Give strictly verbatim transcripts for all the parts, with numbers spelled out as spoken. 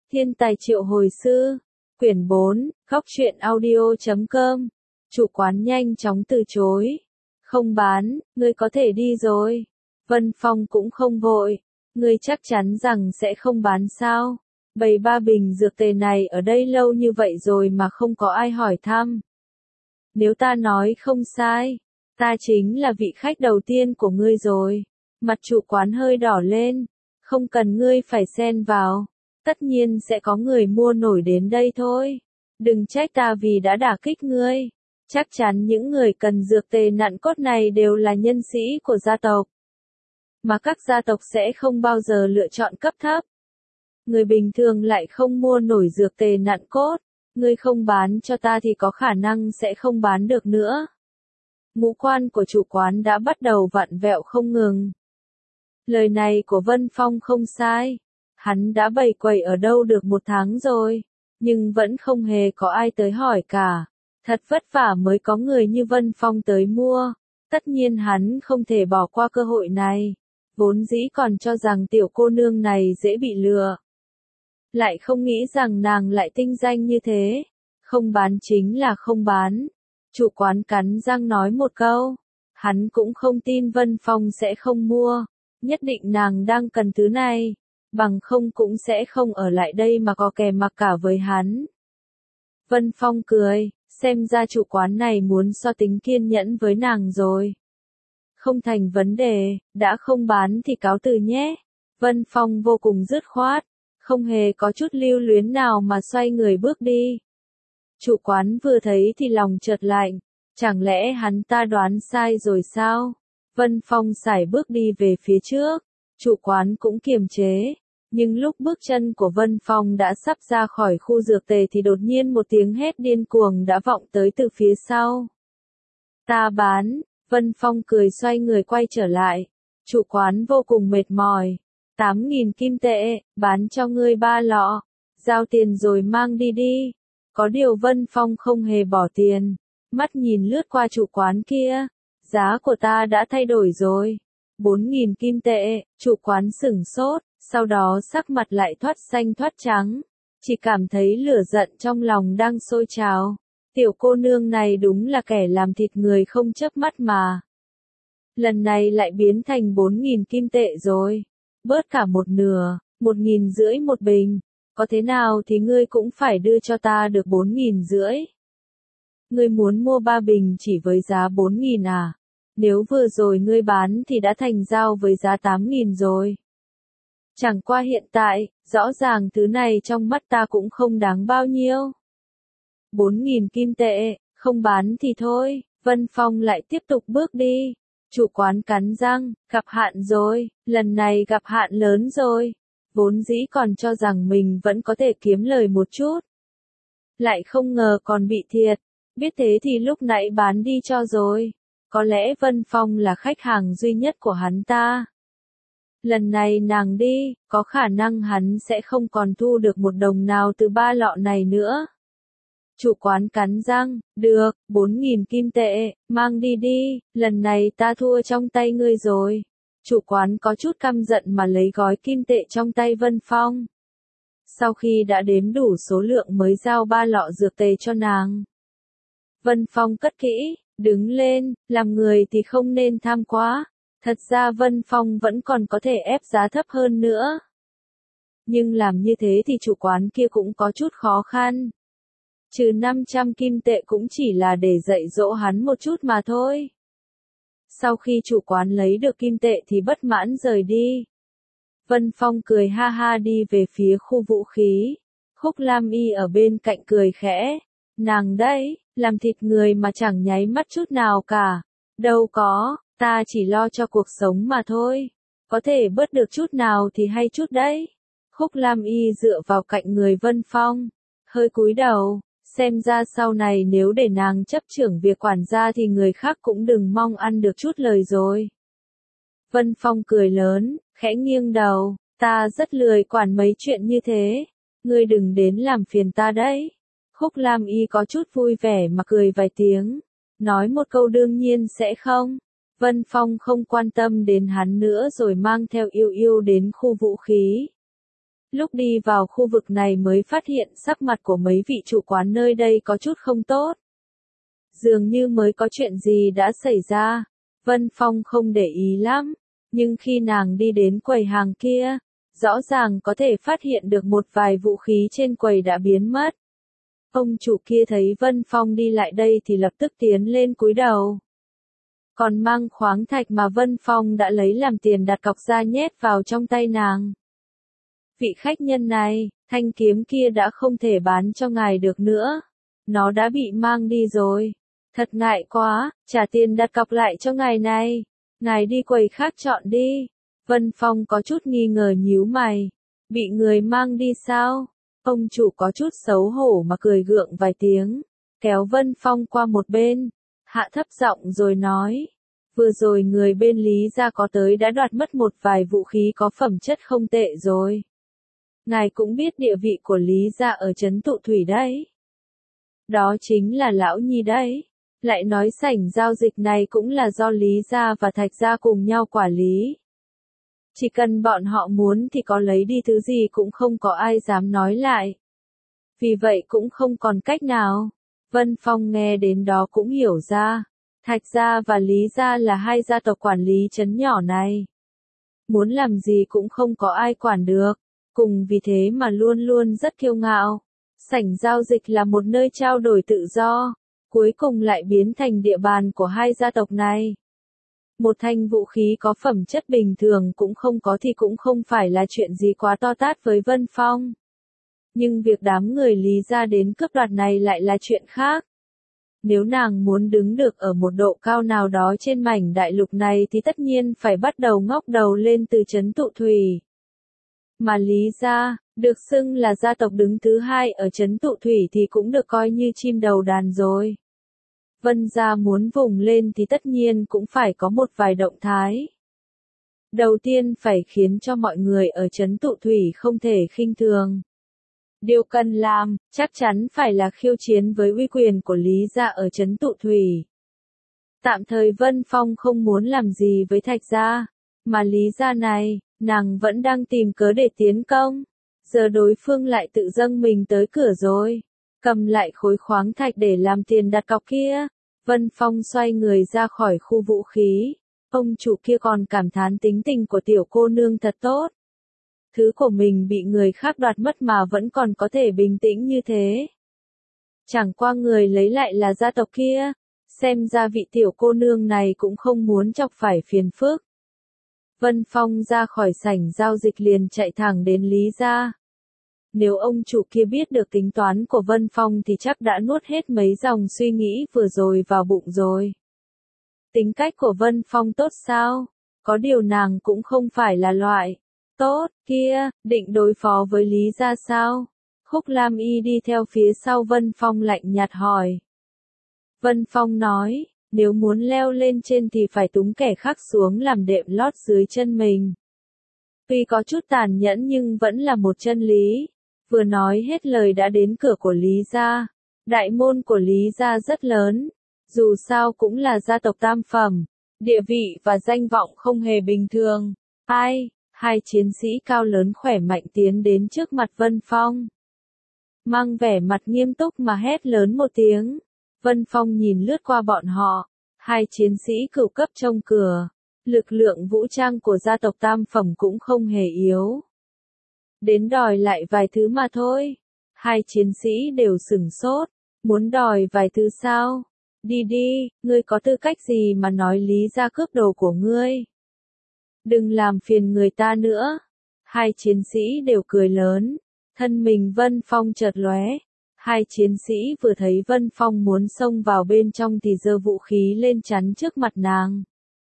Thiên tài triệu hồi sư, quyển bốn, góc truyện audio chấm com. Chủ quán nhanh chóng từ chối. Không bán, ngươi có thể đi rồi. Vân Phong cũng không vội. Ngươi chắc chắn rằng sẽ không bán sao? Bày ba bình dược tề này ở đây lâu như vậy rồi mà không có ai hỏi thăm. Nếu ta nói không sai, ta chính là vị khách đầu tiên của ngươi rồi. Mặt chủ quán hơi đỏ lên. Không cần ngươi phải xen vào. Tất nhiên sẽ có người mua nổi đến đây thôi. Đừng trách ta vì đã đả kích ngươi. Chắc chắn những người cần dược tề nặn cốt này đều là nhân sĩ của gia tộc. Mà các gia tộc sẽ không bao giờ lựa chọn cấp thấp. Người bình thường lại không mua nổi dược tề nặn cốt. Ngươi không bán cho ta thì có khả năng sẽ không bán được nữa. Ngũ quan của chủ quán đã bắt đầu vặn vẹo không ngừng. Lời này của Vân Phong không sai. Hắn đã bày quầy ở đâu được một tháng rồi, nhưng vẫn không hề có ai tới hỏi cả. Thật vất vả mới có người như Vân Phong tới mua. Tất nhiên hắn không thể bỏ qua cơ hội này. Vốn dĩ còn cho rằng tiểu cô nương này dễ bị lừa. Lại không nghĩ rằng nàng lại tinh danh như thế. Không bán chính là không bán. Chủ quán cắn răng nói một câu. Hắn cũng không tin Vân Phong sẽ không mua. Nhất định nàng đang cần thứ này. Bằng không cũng sẽ không ở lại đây mà có kè mặc cả với hắn. Vân Phong cười, xem ra chủ quán này muốn so tính kiên nhẫn với nàng rồi. Không thành vấn đề, đã không bán thì cáo từ nhé. Vân Phong vô cùng dứt khoát, không hề có chút lưu luyến nào mà xoay người bước đi. Chủ quán vừa thấy thì lòng chợt lạnh, chẳng lẽ hắn ta đoán sai rồi sao? Vân Phong sải bước đi về phía trước, chủ quán cũng kiềm chế. Nhưng lúc bước chân của Vân Phong đã sắp ra khỏi khu dược tề thì đột nhiên một tiếng hét điên cuồng đã vọng tới từ phía sau. Ta bán, Vân Phong cười xoay người quay trở lại. Chủ quán vô cùng mệt mỏi. Tám nghìn kim tệ, bán cho ngươi ba lọ. Giao tiền rồi mang đi đi. Có điều Vân Phong không hề bỏ tiền. Mắt nhìn lướt qua chủ quán kia. Giá của ta đã thay đổi rồi. Bốn nghìn kim tệ, chủ quán sửng sốt. Sau đó sắc mặt lại thoát xanh thoát trắng, chỉ cảm thấy lửa giận trong lòng đang sôi trào. Tiểu cô nương này đúng là kẻ làm thịt người không chớp mắt mà. Lần này lại biến thành bốn nghìn kim tệ rồi. Bớt cả một nửa, một nghìn rưỡi một bình. Có thế nào thì ngươi cũng phải đưa cho ta được bốn nghìn rưỡi. Ngươi muốn mua ba bình chỉ với giá bốn nghìn à? Nếu vừa rồi ngươi bán thì đã thành giao với giá tám nghìn rồi. Chẳng qua hiện tại, rõ ràng thứ này trong mắt ta cũng không đáng bao nhiêu. Bốn nghìn kim tệ, không bán thì thôi. Vân Phong lại tiếp tục bước đi. Chủ quán cắn răng, gặp hạn rồi, lần này gặp hạn lớn rồi. Vốn dĩ còn cho rằng mình vẫn có thể kiếm lời một chút. Lại không ngờ còn bị thiệt. Biết thế thì lúc nãy bán đi cho rồi. Có lẽ Vân Phong là khách hàng duy nhất của hắn ta. Lần này nàng đi, có khả năng hắn sẽ không còn thu được một đồng nào từ ba lọ này nữa. Chủ quán cắn răng, được, bốn nghìn kim tệ, mang đi đi, lần này ta thua trong tay ngươi rồi. Chủ quán có chút căm giận mà lấy gói kim tệ trong tay Vân Phong. Sau khi đã đếm đủ số lượng mới giao ba lọ dược tề cho nàng. Vân Phong cất kỹ, đứng lên, làm người thì không nên tham quá. Thật ra Vân Phong vẫn còn có thể ép giá thấp hơn nữa. Nhưng làm như thế thì chủ quán kia cũng có chút khó khăn. Trừ năm trăm kim tệ cũng chỉ là để dạy dỗ hắn một chút mà thôi. Sau khi chủ quán lấy được kim tệ thì bất mãn rời đi. Vân Phong cười ha ha đi về phía khu vũ khí. Khúc Lam Y ở bên cạnh cười khẽ. Nàng đấy, làm thịt người mà chẳng nháy mắt chút nào cả. Đâu có. Ta chỉ lo cho cuộc sống mà thôi. Có thể bớt được chút nào thì hay chút đấy. Khúc Lam Y dựa vào cạnh người Vân Phong. Hơi cúi đầu. Xem ra sau này nếu để nàng chấp trưởng việc quản gia thì người khác cũng đừng mong ăn được chút lời rồi. Vân Phong cười lớn, khẽ nghiêng đầu. Ta rất lười quản mấy chuyện như thế. Ngươi đừng đến làm phiền ta đấy. Khúc Lam Y có chút vui vẻ mà cười vài tiếng. Nói một câu đương nhiên sẽ không. Vân Phong không quan tâm đến hắn nữa rồi mang theo Yêu Yêu đến khu vũ khí. Lúc đi vào khu vực này mới phát hiện sắc mặt của mấy vị chủ quán nơi đây có chút không tốt. Dường như mới có chuyện gì đã xảy ra. Vân Phong không để ý lắm, nhưng khi nàng đi đến quầy hàng kia, rõ ràng có thể phát hiện được một vài vũ khí trên quầy đã biến mất. Ông chủ kia thấy Vân Phong đi lại đây thì lập tức tiến lên cúi đầu. Còn mang khoáng thạch mà Vân Phong đã lấy làm tiền đặt cọc ra nhét vào trong tay nàng. Vị khách nhân này, thanh kiếm kia đã không thể bán cho ngài được nữa. Nó đã bị mang đi rồi. Thật ngại quá, trả tiền đặt cọc lại cho ngài này. Ngài đi quầy khác chọn đi. Vân Phong có chút nghi ngờ nhíu mày. Bị người mang đi sao? Ông chủ có chút xấu hổ mà cười gượng vài tiếng. Kéo Vân Phong qua một bên. Hạ thấp giọng rồi nói. Vừa rồi người bên Lý gia có tới đã đoạt mất một vài vũ khí có phẩm chất không tệ rồi. Ngài cũng biết địa vị của Lý gia ở trấn Tụ Thủy đấy. Đó chính là Lão Nhi đấy. Lại nói sảnh giao dịch này cũng là do Lý gia và Thạch gia cùng nhau quản lý. Chỉ cần bọn họ muốn thì có lấy đi thứ gì cũng không có ai dám nói lại. Vì vậy cũng không còn cách nào. Vân Phong nghe đến đó cũng hiểu ra. Thạch gia và Lý gia là hai gia tộc quản lý trấn nhỏ này. Muốn làm gì cũng không có ai quản được. Cùng vì thế mà luôn luôn rất kiêu ngạo. Sảnh giao dịch là một nơi trao đổi tự do. Cuối cùng lại biến thành địa bàn của hai gia tộc này. Một thanh vũ khí có phẩm chất bình thường cũng không có thì cũng không phải là chuyện gì quá to tát với Vân Phong. Nhưng việc đám người Lý gia đến cướp đoạt này lại là chuyện khác. Nếu nàng muốn đứng được ở một độ cao nào đó trên mảnh đại lục này thì tất nhiên phải bắt đầu ngóc đầu lên từ trấn Tụ Thủy. Mà Lý gia, được xưng là gia tộc đứng thứ hai ở trấn Tụ Thủy thì cũng được coi như chim đầu đàn rồi. Vân gia muốn vùng lên thì tất nhiên cũng phải có một vài động thái. Đầu tiên phải khiến cho mọi người ở trấn Tụ Thủy không thể khinh thường. Điều cần làm, chắc chắn phải là khiêu chiến với uy quyền của Lý gia ở trấn Tụ Thủy. Tạm thời Vân Phong không muốn làm gì với Thạch gia, mà Lý gia này, nàng vẫn đang tìm cớ để tiến công. Giờ đối phương lại tự dâng mình tới cửa rồi. Cầm lại khối khoáng thạch để làm tiền đặt cọc kia. Vân Phong xoay người ra khỏi khu vũ khí. Ông chủ kia còn cảm thán tính tình của tiểu cô nương thật tốt. Thứ của mình bị người khác đoạt mất mà vẫn còn có thể bình tĩnh như thế. Chẳng qua người lấy lại là gia tộc kia. Xem ra vị tiểu cô nương này cũng không muốn chọc phải phiền phức. Vân Phong ra khỏi sảnh giao dịch liền chạy thẳng đến Lý gia. Nếu ông chủ kia biết được tính toán của Vân Phong thì chắc đã nuốt hết mấy dòng suy nghĩ vừa rồi vào bụng rồi. Tính cách của Vân Phong tốt sao? Có điều nàng cũng không phải là loại tốt kia, định đối phó với Lý gia sao? Khúc Lam Y đi theo phía sau Vân Phong lạnh nhạt hỏi. Vân Phong nói, nếu muốn leo lên trên thì phải túng kẻ khác xuống làm đệm lót dưới chân mình. Tuy có chút tàn nhẫn nhưng vẫn là một chân lý. Vừa nói hết lời đã đến cửa của Lý gia. Đại môn của Lý gia rất lớn. Dù sao cũng là gia tộc tam phẩm. Địa vị và danh vọng không hề bình thường. Ai? Hai chiến sĩ cao lớn khỏe mạnh tiến đến trước mặt Vân Phong. Mang vẻ mặt nghiêm túc mà hét lớn một tiếng. Vân Phong nhìn lướt qua bọn họ. Hai chiến sĩ cửu cấp trông cửa. Lực lượng vũ trang của gia tộc tam phẩm cũng không hề yếu. Đến đòi lại vài thứ mà thôi. Hai chiến sĩ đều sửng sốt. Muốn đòi vài thứ sao? Đi đi, ngươi có tư cách gì mà nói Lý gia cướp đồ của ngươi? Đừng làm phiền người ta nữa. Hai chiến sĩ đều cười lớn. Thân mình Vân Phong chợt lóe. Hai chiến sĩ vừa thấy Vân Phong muốn xông vào bên trong thì giơ vũ khí lên chắn trước mặt nàng.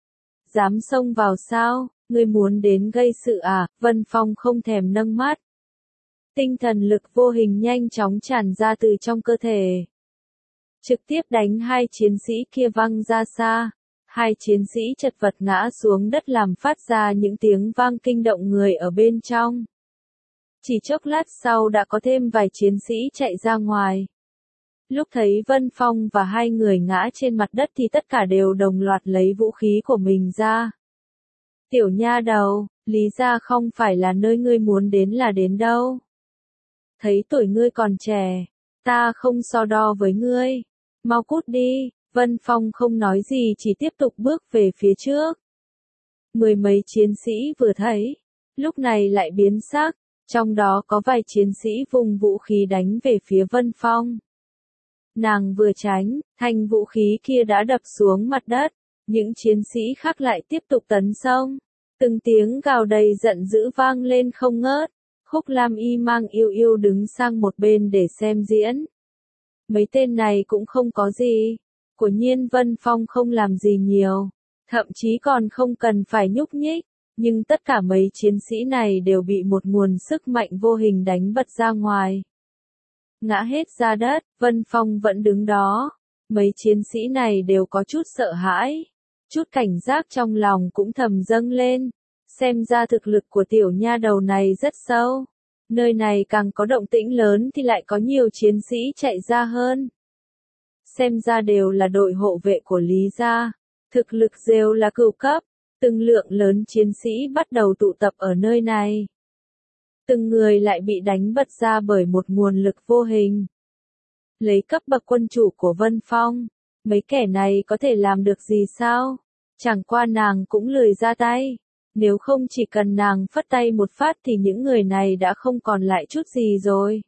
Dám xông vào sao? Ngươi muốn đến gây sự à? Vân Phong không thèm nâng mắt. Tinh thần lực vô hình nhanh chóng tràn ra từ trong cơ thể. Trực tiếp đánh hai chiến sĩ kia văng ra xa. Hai chiến sĩ chật vật ngã xuống đất làm phát ra những tiếng vang kinh động người ở bên trong. Chỉ chốc lát sau đã có thêm vài chiến sĩ chạy ra ngoài. Lúc thấy Vân Phong và hai người ngã trên mặt đất thì tất cả đều đồng loạt lấy vũ khí của mình ra. Tiểu nha đầu, Lý gia không phải là nơi ngươi muốn đến là đến đâu. Thấy tuổi ngươi còn trẻ, ta không so đo với ngươi. Mau cút đi, Vân Phong không nói gì chỉ tiếp tục bước về phía trước. Mười mấy chiến sĩ vừa thấy, lúc này lại biến sắc, trong đó có vài chiến sĩ vùng vũ khí đánh về phía Vân Phong. Nàng vừa tránh, thanh vũ khí kia đã đập xuống mặt đất, những chiến sĩ khác lại tiếp tục tấn công. Từng tiếng gào đầy giận dữ vang lên không ngớt, Khúc Lam Y mang yêu yêu đứng sang một bên để xem diễn. Mấy tên này cũng không có gì, quả nhiên Vân Phong không làm gì nhiều, thậm chí còn không cần phải nhúc nhích, nhưng tất cả mấy chiến sĩ này đều bị một nguồn sức mạnh vô hình đánh bật ra ngoài. Ngã hết ra đất, Vân Phong vẫn đứng đó, mấy chiến sĩ này đều có chút sợ hãi, chút cảnh giác trong lòng cũng thầm dâng lên, xem ra thực lực của tiểu nha đầu này rất sâu. Nơi này càng có động tĩnh lớn thì lại có nhiều chiến sĩ chạy ra hơn. Xem ra đều là đội hộ vệ của Lý gia, thực lực đều là cửu cấp, từng lượng lớn chiến sĩ bắt đầu tụ tập ở nơi này. Từng người lại bị đánh bật ra bởi một nguồn lực vô hình. Lấy cấp bậc quân chủ của Vân Phong, mấy kẻ này có thể làm được gì sao? Chẳng qua nàng cũng lười ra tay. Nếu không chỉ cần nàng phất tay một phát thì những người này đã không còn lại chút gì rồi.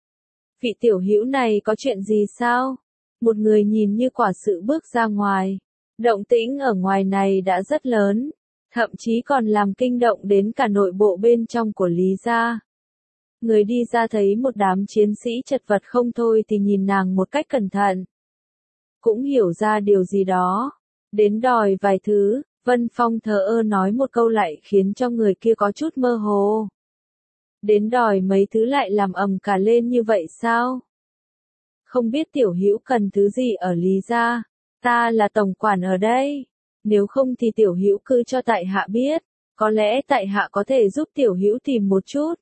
Vị tiểu hữu này có chuyện gì sao? Một người nhìn như quả sự bước ra ngoài. Động tĩnh ở ngoài này đã rất lớn, thậm chí còn làm kinh động đến cả nội bộ bên trong của Lý gia. Người đi ra thấy một đám chiến sĩ chật vật không thôi thì nhìn nàng một cách cẩn thận. Cũng hiểu ra điều gì đó. Đến đòi vài thứ, Vân Phong thờ ơ nói một câu lại khiến cho người kia có chút mơ hồ. Đến đòi mấy thứ lại làm ầm cả lên như vậy sao? Không biết tiểu hữu cần thứ gì ở Lý gia, ta là tổng quản ở đây. Nếu không thì tiểu hữu cứ cho tại hạ biết, có lẽ tại hạ có thể giúp tiểu hữu tìm một chút.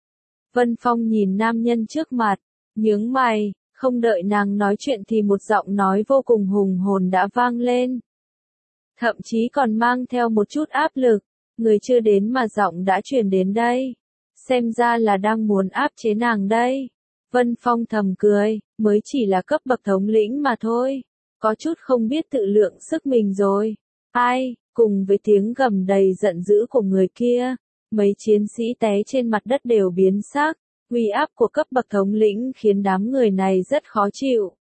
Vân Phong nhìn nam nhân trước mặt, nhướng mày, không đợi nàng nói chuyện thì một giọng nói vô cùng hùng hồn đã vang lên. Thậm chí còn mang theo một chút áp lực, người chưa đến mà giọng đã truyền đến đây. Xem ra là đang muốn áp chế nàng đây. Vân Phong thầm cười, mới chỉ là cấp bậc thống lĩnh mà thôi. Có chút không biết tự lượng sức mình rồi. Ai, cùng với tiếng gầm đầy giận dữ của người kia, mấy chiến sĩ té trên mặt đất đều biến sắc. Uy áp của cấp bậc thống lĩnh khiến đám người này rất khó chịu.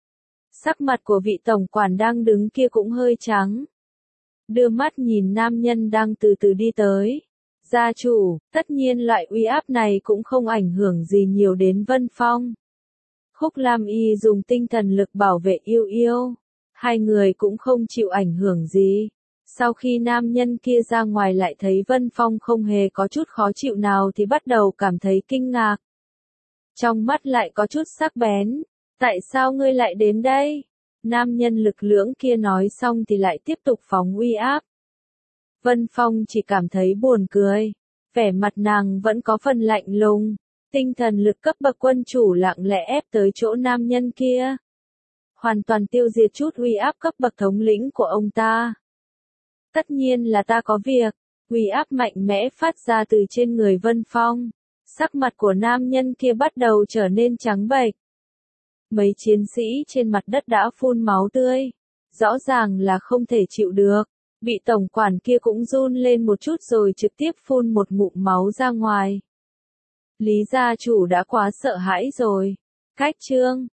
Sắc mặt của vị tổng quản đang đứng kia cũng hơi trắng. Đưa mắt nhìn nam nhân đang từ từ đi tới. Gia chủ, tất nhiên loại uy áp này cũng không ảnh hưởng gì nhiều đến Vân Phong. Khúc Lam Y dùng tinh thần lực bảo vệ yêu yêu. Hai người cũng không chịu ảnh hưởng gì. Sau khi nam nhân kia ra ngoài lại thấy Vân Phong không hề có chút khó chịu nào thì bắt đầu cảm thấy kinh ngạc. Trong mắt lại có chút sắc bén. Tại sao ngươi lại đến đây? Nam nhân lực lưỡng kia nói xong thì lại tiếp tục phóng uy áp. Vân Phong chỉ cảm thấy buồn cười. Vẻ mặt nàng vẫn có phần lạnh lùng. Tinh thần lực cấp bậc quân chủ lặng lẽ ép tới chỗ nam nhân kia. Hoàn toàn tiêu diệt chút uy áp cấp bậc thống lĩnh của ông ta. Tất nhiên là ta có việc. Uy áp mạnh mẽ phát ra từ trên người Vân Phong. Sắc mặt của nam nhân kia bắt đầu trở nên trắng bệch. Mấy chiến sĩ trên mặt đất đã phun máu tươi. Rõ ràng là không thể chịu được. Bị tổng quản kia cũng run lên một chút rồi trực tiếp phun một ngụm máu ra ngoài. Lý gia chủ đã quá sợ hãi rồi. Cách chương